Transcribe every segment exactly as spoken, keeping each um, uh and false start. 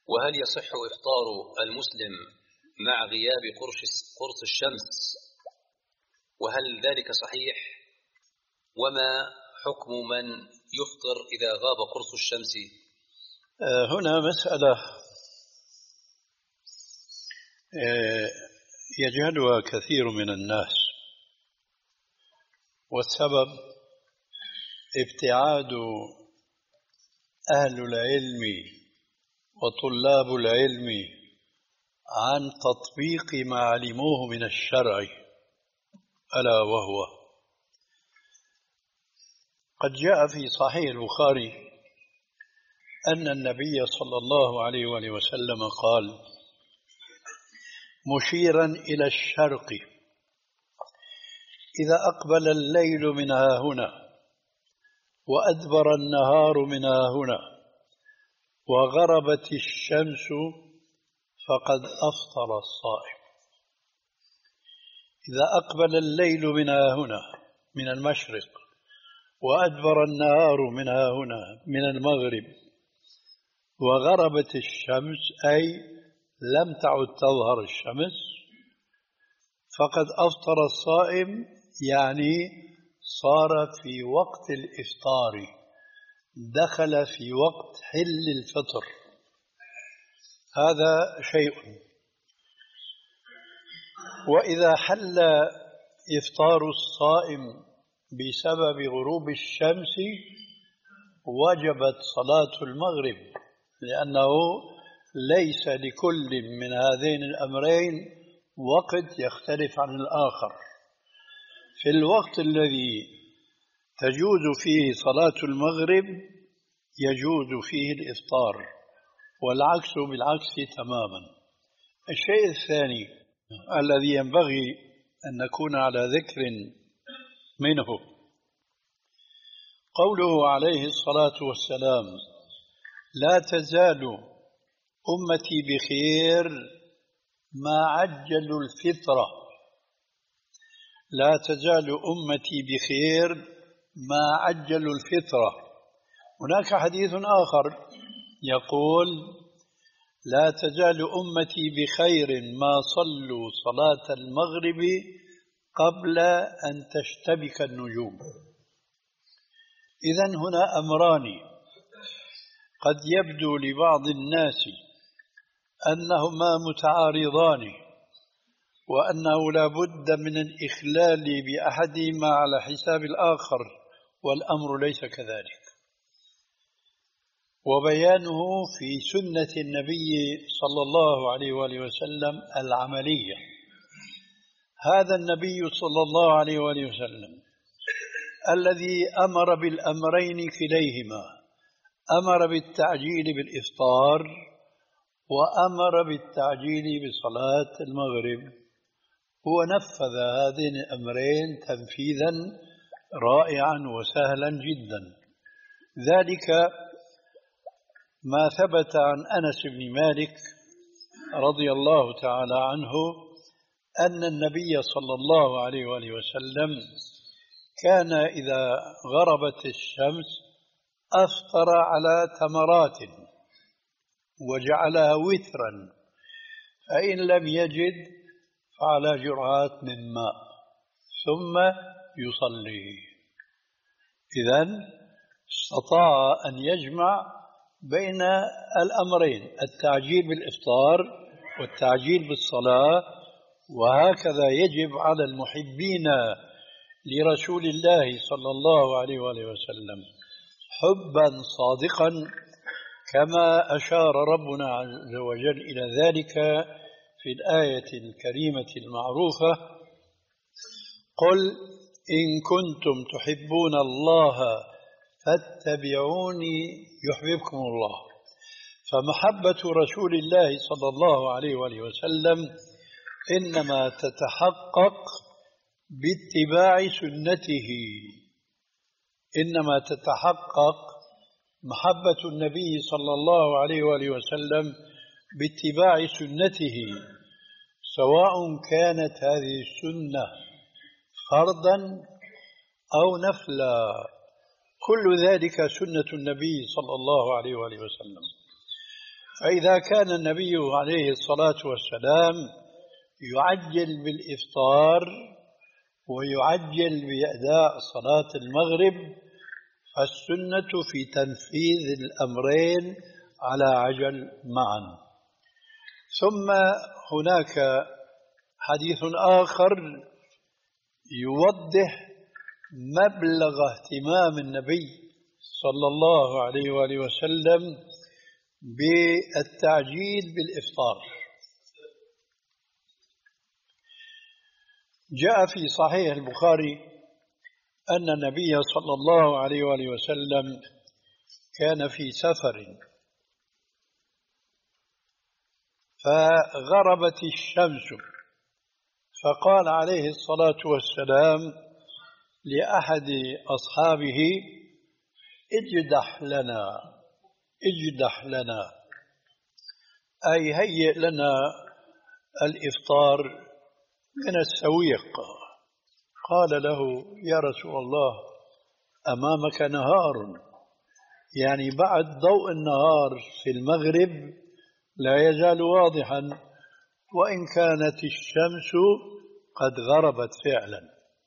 وهل يصح إفطار المسلم مع غياب قرص الشمس؟ وهل ذلك صحيح؟ وما حكم من يفطر إذا غاب قرص الشمس؟ هنا مسألة يجهلها كثير من الناس، والسبب ابتعاد أهل العلم وطلاب العلم عن تطبيق ما علموه من الشرع، ألا وهو قد جاء في صحيح البخاري أن النبي صلى الله عليه وآله وسلم قال مشيرا إلى الشرق: إذا أقبل الليل من ها هنا وأدبر النهار من ها هنا وغربت الشمس فقد أفطر الصائم. إذا أقبل الليل من ها هنا من المشرق وأدبر النهار من ها هنا من المغرب وغربت الشمس، أي لم تعد تظهر الشمس، فقد أفطر الصائم، يعني صار في وقت الإفطار، دخل في وقت حل الفطر. هذا شيء. وإذا حل إفطار الصائم بسبب غروب الشمس وجبت صلاة المغرب، لأنه ليس لكل من هذين الأمرين وقت يختلف عن الآخر. في الوقت الذي تجوز فيه صلاة المغرب يجوز فيه الإفطار، والعكس بالعكس تماما. الشيء الثاني الذي ينبغي أن نكون على ذكر منه قوله عليه الصلاة والسلام: لا تزال أمتي بخير ما عجلوا الفطرة. لا تزال أمتي بخير ما عجلوا الفطرة. هناك حديث آخر يقول: لا تزال أمتي بخير ما صلوا صلاة المغرب قبل أن تشتبك النجوم. إذن هنا أمران قد يبدو لبعض الناس أنهما متعارضان، وأنه لا بد من الإخلال بأحدهما على حساب الآخر، والأمر ليس كذلك. وبيانه في سنة النبي صلى الله عليه وآله وسلم العملية. هذا النبي صلى الله عليه وآله وسلم الذي أمر بالأمرين كليهما، أمر بالتعجيل بالإفطار وأمر بالتعجيل بصلاة المغرب، هو نفذ هذين الأمرين تنفيذا رائعا وسهلا جدا. ذلك ما ثبت عن أنس بن مالك رضي الله تعالى عنه أن النبي صلى الله عليه وآله وسلم كان إذا غربت الشمس أفطر على تمرات وجعلها وترا، فإن لم يجد فعلى جرعات من ماء ثم يصلي. إذن استطاع أن يجمع بين الأمرين: التعجيل بالإفطار والتعجيل بالصلاة. وهكذا يجب على المحبين لرسول الله صلى الله عليه وآله وسلم حبا صادقا، كما أشار ربنا عز وجل إلى ذلك في الآية الكريمة المعروفة: قل إن كنتم تحبون الله فاتبعوني يحببكم الله. فمحبة رسول الله صلى الله عليه وآله وسلم إنما تتحقق باتباع سنته، إنما تتحقق محبة النبي صلى الله عليه وآله وسلم باتباع سنته، سواء كانت هذه السنة فرضا أو نفلا، كل ذلك سنة النبي صلى الله عليه وآله وسلم. فإذا كان النبي عليه الصلاة والسلام يعجل بالإفطار ويعجل بأداء صلاة المغرب، فالسنة في تنفيذ الأمرين على عجل معا. ثم هناك حديث آخر يوضح مبلغ اهتمام النبي صلى الله عليه وآله وسلم بالتعجيل بالإفطار. جاء في صحيح البخاري أن النبي صلى الله عليه وآله وسلم كان في سفر فغربت الشمس، فقال عليه الصلاة والسلام لأحد أصحابه: اجدح لنا اجدح لنا، أي هيئ لنا الإفطار من السويق. قال له: يا رسول الله، أمامك نهار، يعني بعد ضوء النهار في المغرب لا يزال واضحا، وإن كانت الشمس قد غربت فعلا.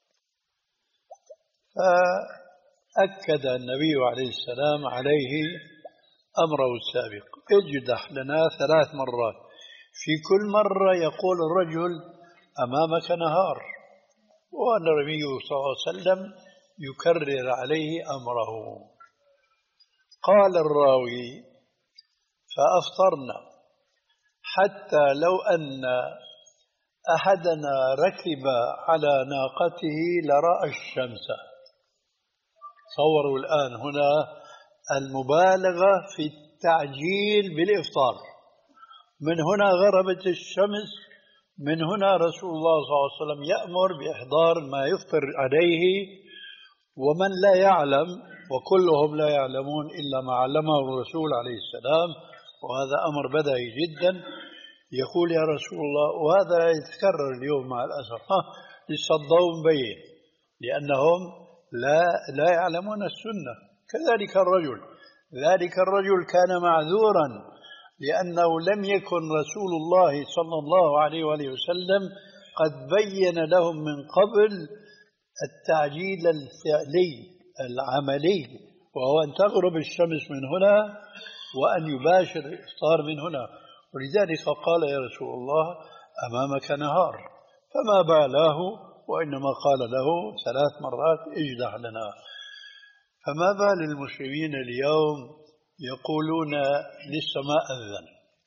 فأكد النبي عليه السلام عليه أمره السابق: اجدح لنا ثلاث مرات، في كل مرة يقول الرجل: أمامك نهار، والنبي صلى الله عليه وسلم يكرر عليه أمره. قال الراوي: فأفطرنا حتى لو أن أحدنا ركب على ناقته لرأى الشمس. تصوروا الآن هنا المبالغة في التعجيل بالإفطار. من هنا غربت الشمس، من هنا رسول الله صلى الله عليه وسلم يأمر بإحضار ما يفطر عليه، ومن لا يعلم، وكلهم لا يعلمون إلا ما علمه الرسول عليه السلام، وهذا أمر بديهي جدا، يقول: يا رسول الله، وهذا يتكرر اليوم مع الأسف، ها لسه الضوء مبين، لأنهم لا لا يعلمون السنة. كذلك الرجل ذلك الرجل كان معذورا، لأنه لم يكن رسول الله صلى الله عليه وآله وسلم قد بين لهم من قبل التعجيل الفعلي العملي، وهو أن تغرب الشمس من هنا وأن يباشر الإفطار من هنا. ولذلك قال: يا رسول الله، أمامك نهار، فما بالاه، وإنما قال له ثلاث مرات: اجدح لنا. فما بال المسلمين اليوم يقولون: لسه ما أذن،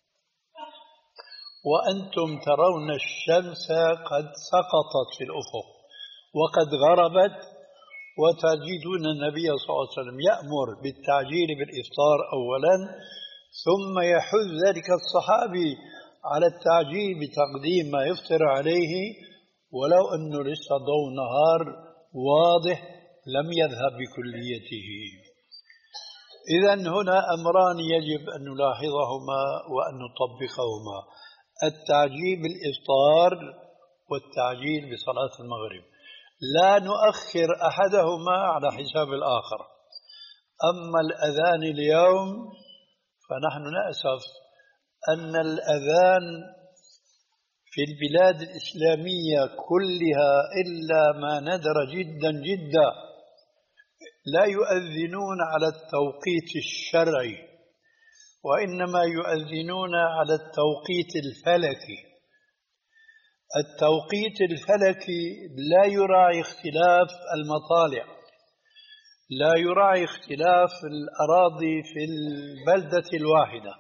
وأنتم ترون الشمس قد سقطت في الأفق وقد غربت، وتجدون النبي صلى الله عليه وسلم يأمر بالتعجيل بالإفطار أولا، ثم يحث ذلك الصحابي على التعجيل بتقديم ما يفطر عليه، ولو أنه لسه ضوء نهار واضح لم يذهب بكليته. إذن هنا أمران يجب أن نلاحظهما وأن نطبقهما: التعجيل بالإفطار والتعجيل بصلاة المغرب. لا نؤخر أحدهما على حساب الآخر. أما الأذان اليوم فنحن نأسف أن الأذان في البلاد الإسلامية كلها إلا ما ندر جدا جدا لا يؤذنون على التوقيت الشرعي، وإنما يؤذنون على التوقيت الفلكي. التوقيت الفلكي لا يراعي اختلاف المطالع، لا يراعي اختلاف الأراضي في البلدة الواحدة.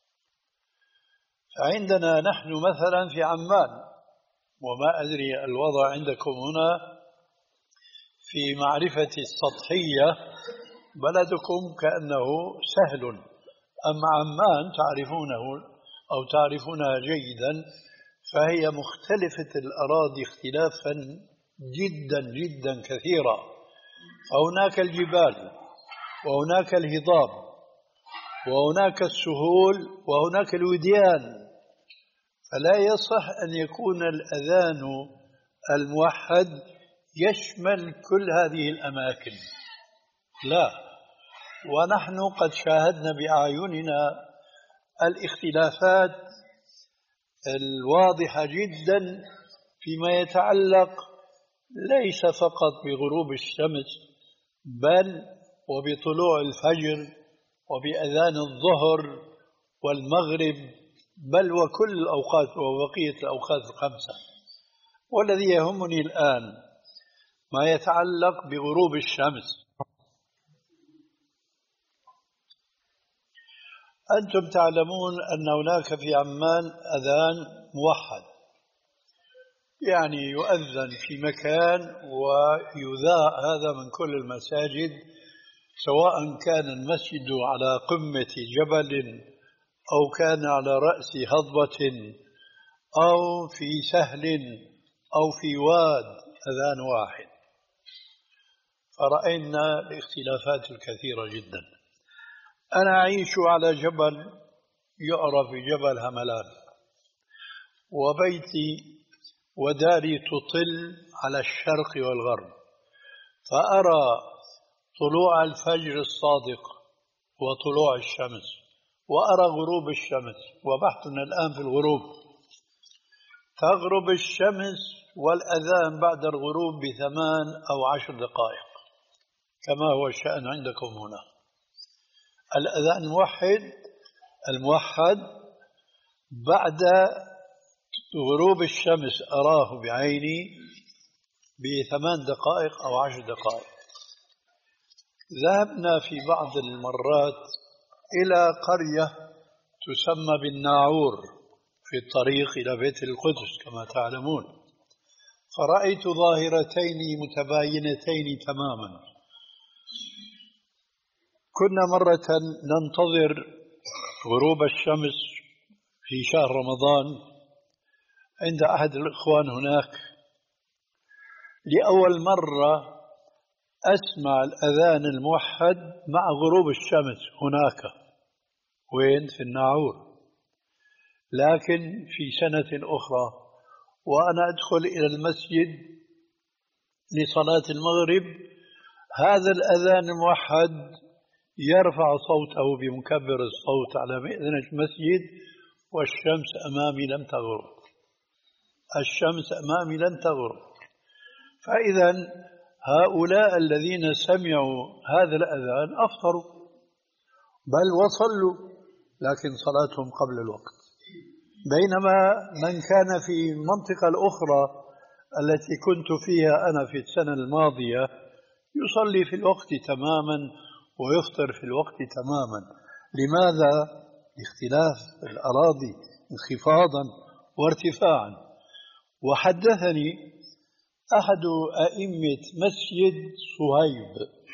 فعندنا نحن مثلا في عمان، وما أدري الوضع عندكم هنا في معرفة السطحية، بلدكم كأنه سهل، أما عمان تعرفونه أو تعرفونها جيدا، فهي مختلفة الأراضي اختلافا جدا جدا كثيرا. فهناك الجبال، وهناك الهضاب، وهناك السهول، وهناك الوديان، فلا يصح أن يكون الأذان الموحد يشمل كل هذه الأماكن، لا. ونحن قد شاهدنا بأعيننا الاختلافات الواضحة جدا فيما يتعلق ليس فقط بغروب الشمس بل وبطلوع الفجر وبأذان الظهر والمغرب بل وكل الأوقات وبقية الأوقات الخمسة. والذي يهمني الآن ما يتعلق بغروب الشمس. أنتم تعلمون أن هناك في عمان أذان موحد، يعني يؤذن في مكان ويذاع هذا من كل المساجد، سواء كان المسجد على قمة جبل أو كان على رأس هضبة أو في سهل أو في واد، أذان واحد. فرأينا الاختلافات الكثيرة جدا. أنا أعيش على جبل يعرف بجبل هملان، وبيتي وداري تطل على الشرق والغرب، فأرى طلوع الفجر الصادق وطلوع الشمس، وأرى غروب الشمس، وبحثنا الآن في الغروب. تغرب الشمس والأذان بعد الغروب بثمان أو عشر دقائق كما هو الشأن عندكم هنا. الأذان الموحد الموحد بعد غروب الشمس أراه بعيني بثمان دقائق أو عشر دقائق. ذهبنا في بعض المرات إلى قرية تسمى بالناعور في الطريق إلى بيت القدس كما تعلمون، فرأيت ظاهرتين متباينتين تماما. كنا مرة ننتظر غروب الشمس في شهر رمضان عند أحد الإخوان هناك، لأول مرة أسمع الأذان الموحد مع غروب الشمس هناك. وين؟ في الناعور. لكن في سنة أخرى وأنا أدخل إلى المسجد لصلاة المغرب، هذا الأذان الموحد يرفع صوته بمكبر الصوت على مئذنة المسجد والشمس أمامي لم تغرب، الشمس أمامي لم تغرب. فإذا هؤلاء الذين سمعوا هذا الأذان أفطروا بل وصلوا، لكن صلاتهم قبل الوقت. بينما من كان في المنطقة الأخرى التي كنت فيها أنا في السنة الماضية يصلي في الوقت تماما ويفطر في الوقت تماما. لماذا؟ اختلاف الأراضي انخفاضا وارتفاعا. وحدثني أحد أئمة مسجد صهيب،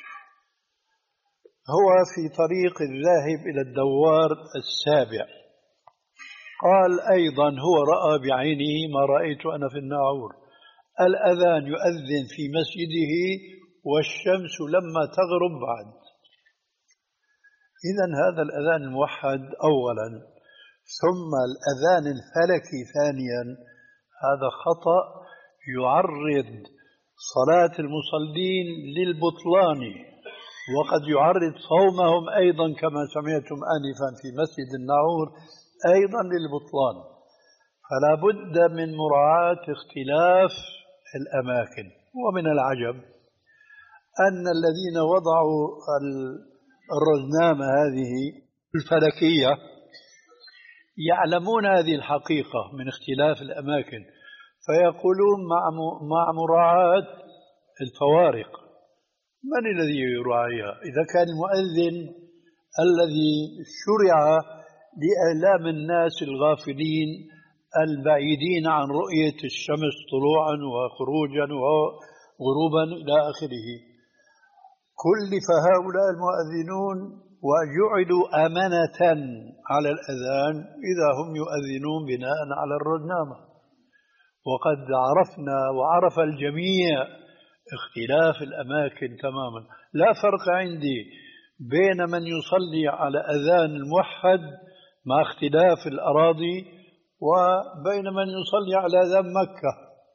هو في طريق الذاهب إلى الدوار السابع، قال أيضا هو رأى بعينه ما رأيت أنا في الناعور، الأذان يؤذن في مسجده والشمس لما تغرب بعد. إذن هذا الأذان الموحد أولا، ثم الأذان الفلكي ثانيا، هذا خطأ يعرض صلاة المصلين للبطلان، وقد يعرض صومهم أيضا كما سمعتم آنفا في مسجد الناعور أيضا للبطلان. فلا بد من مراعاة اختلاف الأماكن. ومن العجب أن الذين وضعوا الرزنامة هذه الفلكية يعلمون هذه الحقيقة من اختلاف الأماكن، فيقولون مع مع مراعاة الفوارق. من الذي يراعيها؟ إذا كان المؤذن الذي شرع لإعلام الناس الغافلين البعيدين عن رؤية الشمس طلوعا وخروجا وغروبا إلى آخره، كلف هؤلاء المؤذنون وجعلوا أمانة على الأذان إذا هم يؤذنون بناء على الرزنامة. وقد عرفنا وعرف الجميع اختلاف الأماكن تماما. لا فرق عندي بين من يصلي على أذان الموحد مع اختلاف الأراضي وبين من يصلي على أذان مكة.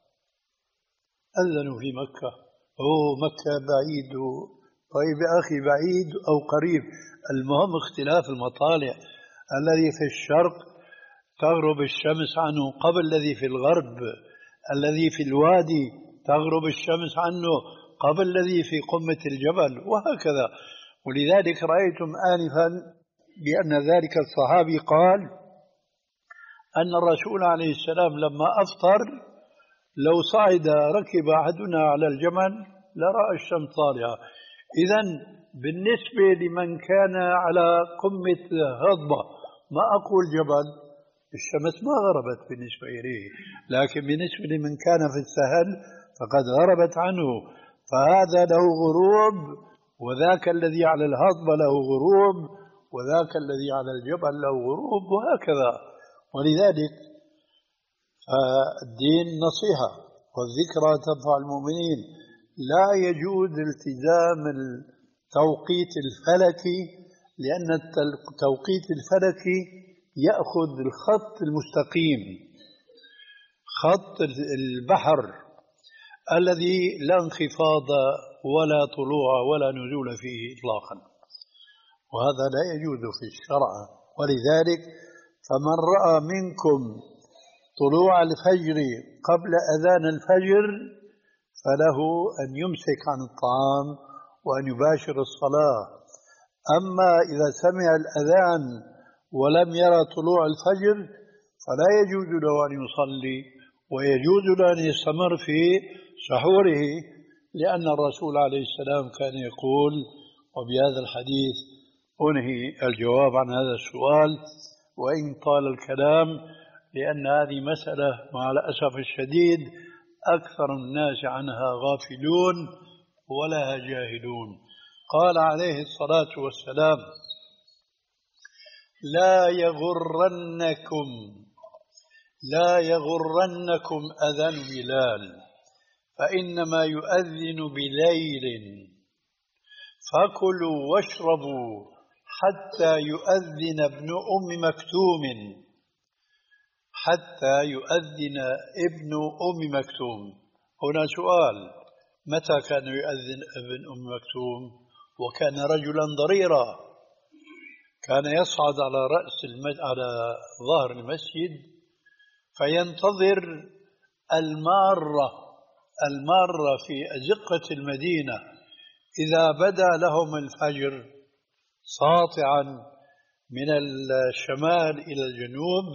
أذنوا في مكة، أوه مكة بعيد، طيب يا أخي بعيد أو قريب، المهم اختلاف المطالع. الذي في الشرق تغرب الشمس عنه قبل الذي في الغرب، الذي في الوادي تغرب الشمس عنه قبل الذي في قمة الجبل، وهكذا. ولذلك رأيتم آنفا بأن ذلك الصحابي قال أن الرسول عليه السلام لما أفطر لو صعد ركب أحدنا على الجمل لرأى الشمس طالعة. إذن بالنسبة لمن كان على قمة هضبة، ما أقول جبل، الشمس ما غربت بالنسبة إليه، لكن بالنسبة لمن كان في السهل فقد غربت عنه، فهذا له غروب، وذاك الذي على الهضبة له غروب، وذاك الذي على الجبل له غروب، وهكذا. ولذلك الدين نصيحة والذكرى تنفع المؤمنين. لا يجوز التزام التوقيت الفلكي، لأن التوقيت الفلكي يأخذ الخط المستقيم، خط البحر الذي لا انخفاض ولا طلوع ولا نزول فيه إطلاقا، وهذا لا يجوز في الشرع. ولذلك فمن رأى منكم طلوع الفجر قبل أذان الفجر فله أن يمسك عن الطعام وأن يباشر الصلاة. أما إذا سمع الأذان ولم يرى طلوع الفجر فلا يجوز له أن يصلي، ويجوز له أن يستمر في سحوره، لأن الرسول عليه السلام كان يقول، وبهذا الحديث أنهي الجواب عن هذا السؤال وإن طال الكلام، لأن هذه مسألة مع الأسف الشديد أكثر الناس عنها غافلون ولها جاهلون. قال عليه الصلاة والسلام: لا يغرنكم لا يغرنكم أذان بلال، فإنما يؤذن بليل، فكلوا واشربوا حتى يؤذن ابن أم مكتوم حتى يؤذن ابن أم مكتوم. هنا سؤال: متى كان يؤذن ابن أم مكتوم؟ وكان رجلا ضريرا، كان يصعد على رأس المسجد، على ظهر المسجد، فينتظر المارة المارة في أزقة المدينة. إذا بدا لهم الفجر ساطعا من الشمال إلى الجنوب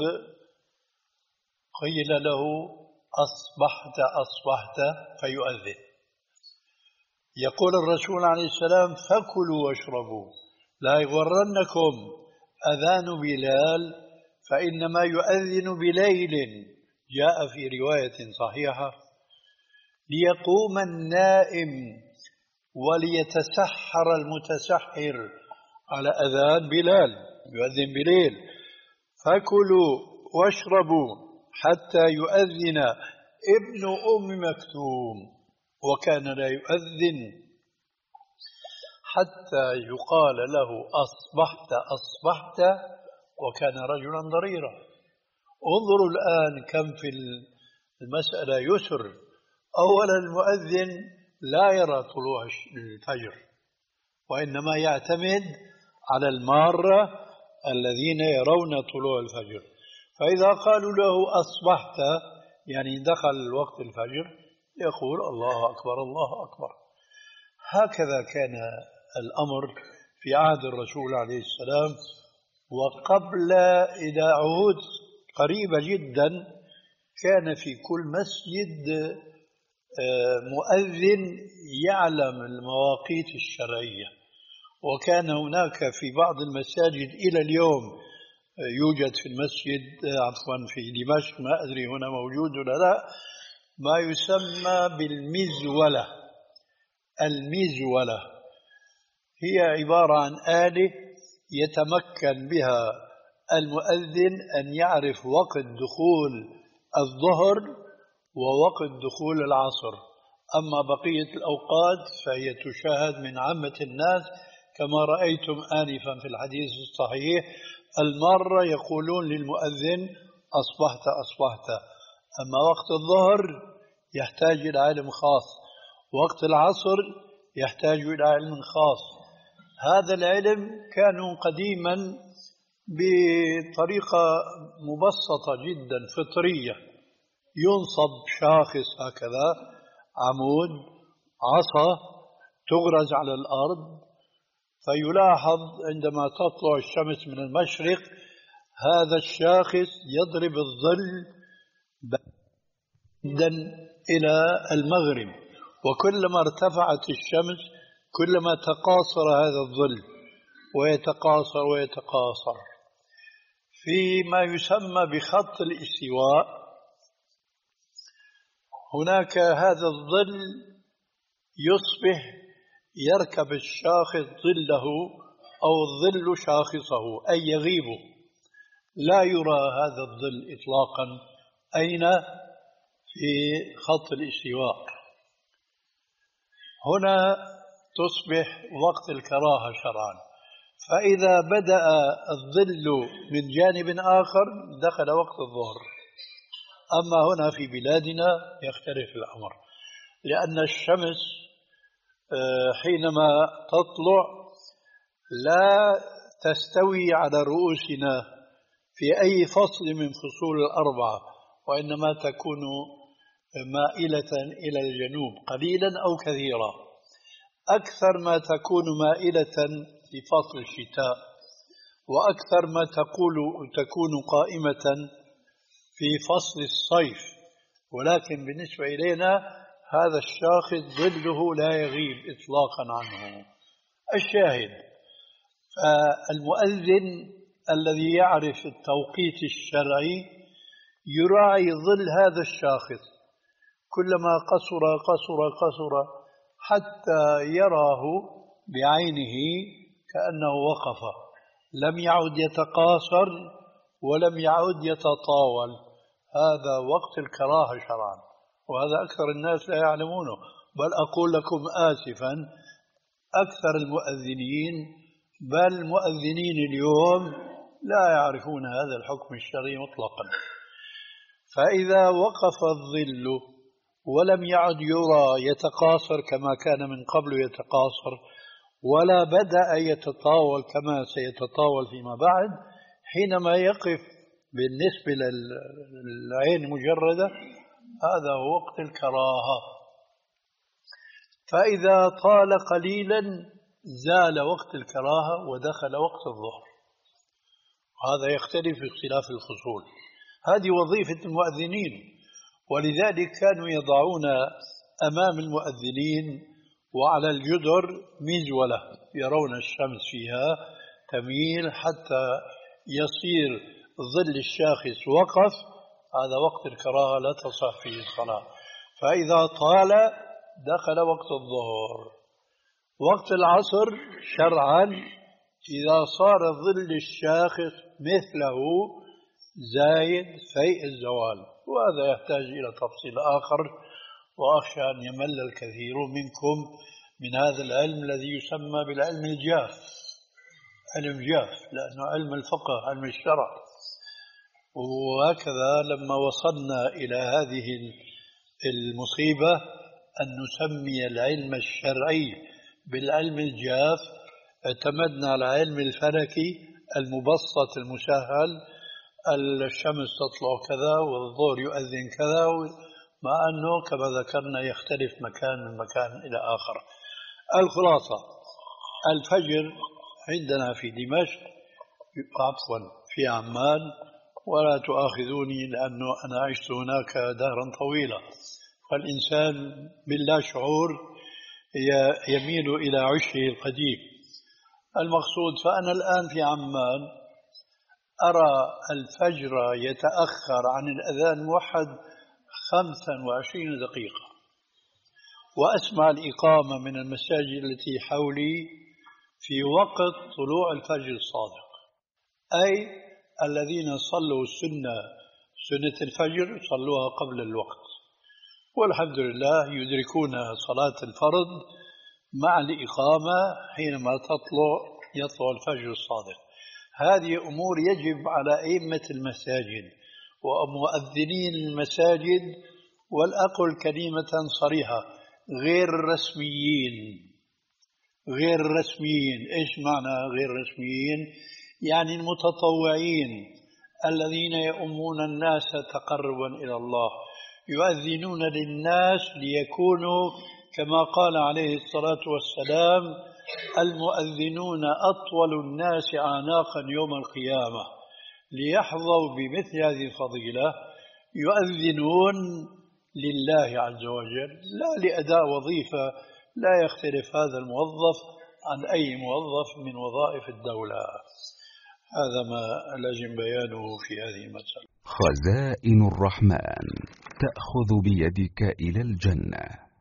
قيل له: أصبحت أصبحت، فيؤذن. يقول الرسول عليه السلام: فكلوا واشربوا، لا يغرنكم أذان بلال، فإنما يؤذن بليل. جاء في رواية صحيحة: ليقوم النائم وليتسحر المتسحر، على أذان بلال يؤذن بليل. فكلوا واشربوا حتى يؤذن ابن أم مكتوم، وكان لا يؤذن حتى يقال له: أصبحت أصبحت، وكان رجلا ضريرا. انظروا الآن كم في المسألة يسر. أولا المؤذن لا يرى طلوع الفجر، وإنما يعتمد على المارة الذين يرون طلوع الفجر. فإذا قالوا له: أصبحت، يعني دخل وقت الفجر، يقول: الله أكبر الله أكبر. هكذا كان الأمر في عهد الرسول عليه السلام. وقبل إلى عهود قريبة جدا كان في كل مسجد مؤذن يعلم المواقيت الشرعية، وكان هناك في بعض المساجد إلى اليوم يوجد في المسجد، عفوا في دمشق، ما أدري هنا موجود ولا لا، ما يسمى بالمزولة. المزولة هي عبارة عن آلة يتمكن بها المؤذن أن يعرف وقت دخول الظهر ووقت دخول العصر. أما بقية الأوقات فهي تشاهد من عامة الناس، كما رأيتم آنفا في الحديث الصحيح: المرة يقولون للمؤذن: أصبحت أصبحت. أما وقت الظهر يحتاج إلى علم خاص، وقت العصر يحتاج إلى علم خاص. هذا العلم كانوا قديما بطريقة مبسطة جدا فطرية. ينصب شاخص هكذا، عمود، عصا تغرز على الأرض، فيلاحظ عندما تطلع الشمس من المشرق هذا الشاخص يضرب الظل بعيدا إلى المغرب، وكلما ارتفعت الشمس كلما تقاصر هذا الظل ويتقاصر ويتقاصر. فيما يسمى بخط الاستواء هناك هذا الظل يصبح يركب الشاخص ظله أو الظل شاخصه، أي يغيب، لا يرى هذا الظل إطلاقا أين في خط الاستواء. هنا تصبح وقت الكراهة شرعا، فإذا بدأ الظل من جانب آخر دخل وقت الظهر. أما هنا في بلادنا يختلف الأمر، لأن الشمس حينما تطلع لا تستوي على رؤوسنا في أي فصل من فصول الأربعة، وإنما تكون مائلة إلى الجنوب قليلا أو كثيرا، أكثر ما تكون مائلة في فصل الشتاء، وأكثر ما تقول تكون قائمة في فصل الصيف. ولكن بالنسبة إلينا هذا الشاخص ظله لا يغيب إطلاقا عنه. الشاهد، المؤذن الذي يعرف التوقيت الشرعي يراعي ظل هذا الشاخص، كلما قصر قصر قصر حتى يراه بعينه كأنه وقف، لم يعد يتقاصر ولم يعد يتطاول. هذا وقت الكراهة شرعا، وهذا أكثر الناس لا يعلمونه. بل أقول لكم آسفا، أكثر المؤذنين بل المؤذنين اليوم لا يعرفون هذا الحكم الشرعي مطلقا. فإذا وقف الظل ولم يعد يرى يتقاصر كما كان من قبل يتقاصر، ولا بدأ يتطاول كما سيتطاول فيما بعد، حينما يقف بالنسبة للعين مجردة هذا هو وقت الكراهة. فإذا طال قليلا زال وقت الكراهة ودخل وقت الظهر. هذا يختلف باختلاف الفصول. هذه وظيفة المؤذنين، ولذلك كانوا يضعون أمام المؤذنين وعلى الجدر مزولة يرون الشمس فيها تميل حتى يصير ظل الشاخص وقف. هذا وقت الكراهة لا تصح فيه الصلاة. فإذا طال دخل وقت الظهر. وقت العصر شرعا إذا صار ظل الشاخص مثله زايد فيء الزوال، وهذا يحتاج إلى تفصيل آخر، وأخشى أن يمل الكثير منكم من هذا العلم الذي يسمى بالعلم الجاف، علم جاف، لأنه علم الفقه علم الشرع. وهكذا لما وصلنا إلى هذه المصيبة أن نسمي العلم الشرعي بالعلم الجاف، اعتمدنا على العلم الفلكي المبسط المسهل، الشمس تطلع كذا والظهر يؤذن كذا، مع أنه كما ذكرنا يختلف مكان من مكان إلى آخر. الخلاصة، الفجر عندنا في دمشق، عفوا في عمان، ولا تؤاخذوني لأنه أنا عشت هناك دهرا طويلة، فالإنسان باللا شعور يميل إلى عشه القديم. المقصود، فأنا الآن في عمان أرى الفجر يتأخر عن الأذان الموحد خمسا وعشرين دقيقة، وأسمع الإقامة من المساجد التي حولي في وقت طلوع الفجر الصادق، أي الذين صلوا السنة سنة الفجر صلوها قبل الوقت، والحمد لله يدركون صلاة الفرض مع الإقامة حينما تطلع يطلع الفجر الصادق. هذه أمور يجب على أئمة المساجد ومؤذنين المساجد، والأقل كلمة صريحة، غير رسميين. غير رسميين، إيش معنى غير رسميين؟ يعني المتطوعين الذين يؤمون الناس تقربا إلى الله، يؤذنون للناس ليكونوا كما قال عليه الصلاة والسلام: المؤذنون أطول الناس أعناقا يوم القيامة، ليحظوا بمثل هذه الفضيلة يؤذنون لله عز وجل لا لأداء وظيفة. لا يختلف هذا الموظف عن أي موظف من وظائف الدولة. هذا ما لازم بيانه في هذه المسألة. خزائن الرحمن تأخذ بيدك إلى الجنة.